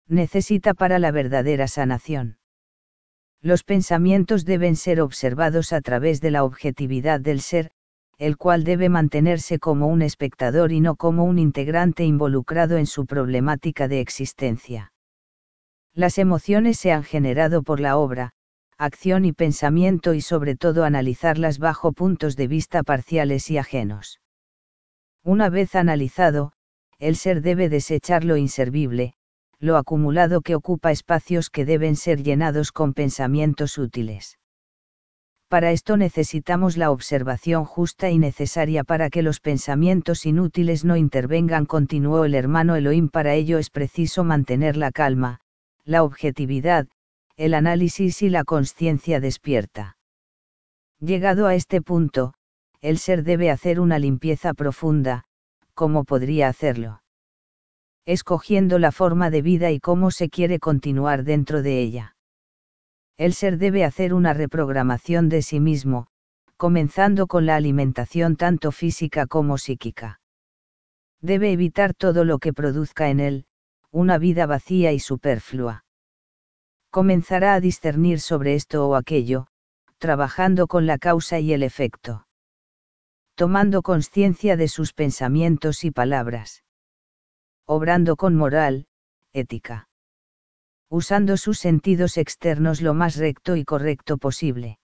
necesita para la verdadera sanación. Los pensamientos deben ser observados a través de la objetividad del ser, el cual debe mantenerse como un espectador y no como un integrante involucrado en su problemática de existencia. Las emociones se han generado por la obra, acción y pensamiento y sobre todo analizarlas bajo puntos de vista parciales y ajenos. Una vez analizado, el ser debe desechar lo inservible, lo acumulado que ocupa espacios que deben ser llenados con pensamientos útiles. Para esto necesitamos la observación justa y necesaria para que los pensamientos inútiles no intervengan, continuó el hermano Elohim. Para ello es preciso mantener la calma, la objetividad, el análisis y la consciencia despierta. Llegado a este punto, el ser debe hacer una limpieza profunda. ¿Cómo podría hacerlo? Escogiendo la forma de vida y cómo se quiere continuar dentro de ella. El ser debe hacer una reprogramación de sí mismo, comenzando con la alimentación tanto física como psíquica. Debe evitar todo lo que produzca en él una vida vacía y superflua. Comenzará a discernir sobre esto o aquello, trabajando con la causa y el efecto. Tomando conciencia de sus pensamientos y palabras. Obrando con moral, ética. Usando sus sentidos externos lo más recto y correcto posible.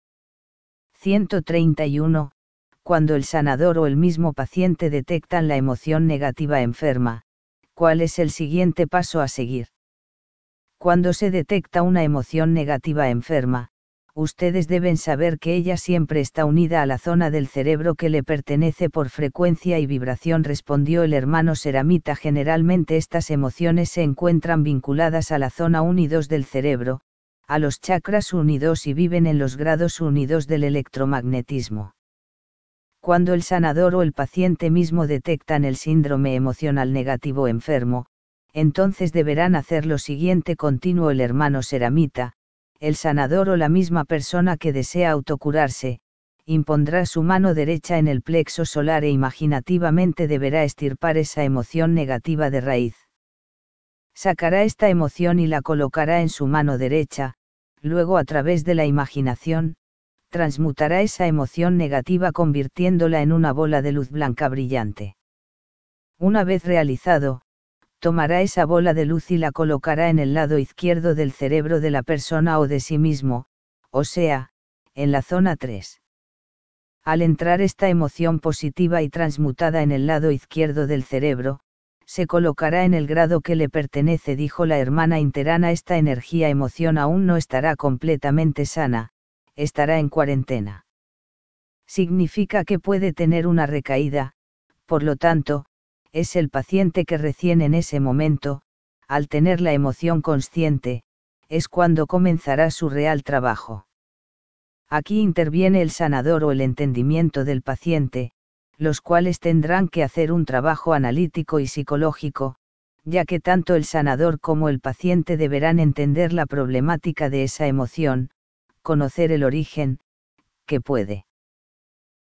131. Cuando el sanador o el mismo paciente detectan la emoción negativa enferma, ¿cuál es el siguiente paso a seguir? Cuando se detecta una emoción negativa enferma, ustedes deben saber que ella siempre está unida a la zona del cerebro que le pertenece por frecuencia y vibración, respondió el hermano Seramita. Generalmente estas emociones se encuentran vinculadas a la zona 1 y 2 del cerebro, a los chakras 1 y 2 y viven en los grados 1 y 2 del electromagnetismo. Cuando el sanador o el paciente mismo detectan el síndrome emocional negativo enfermo, entonces deberán hacer lo siguiente, continuó el hermano Seramita. El sanador o la misma persona que desea autocurarse, impondrá su mano derecha en el plexo solar e imaginativamente deberá extirpar esa emoción negativa de raíz. Sacará esta emoción y la colocará en su mano derecha, luego a través de la imaginación, transmutará esa emoción negativa convirtiéndola en una bola de luz blanca brillante. Una vez realizado, tomará esa bola de luz y la colocará en el lado izquierdo del cerebro de la persona o de sí mismo, o sea, en la zona 3. Al entrar esta emoción positiva y transmutada en el lado izquierdo del cerebro, se colocará en el grado que le pertenece, dijo la hermana interana. Esta energía emoción aún no estará completamente sana, estará en cuarentena. Significa que puede tener una recaída, por lo tanto, es el paciente que recién en ese momento, al tener la emoción consciente, es cuando comenzará su real trabajo. Aquí interviene el sanador o el entendimiento del paciente, los cuales tendrán que hacer un trabajo analítico y psicológico, ya que tanto el sanador como el paciente deberán entender la problemática de esa emoción, conocer el origen, que puede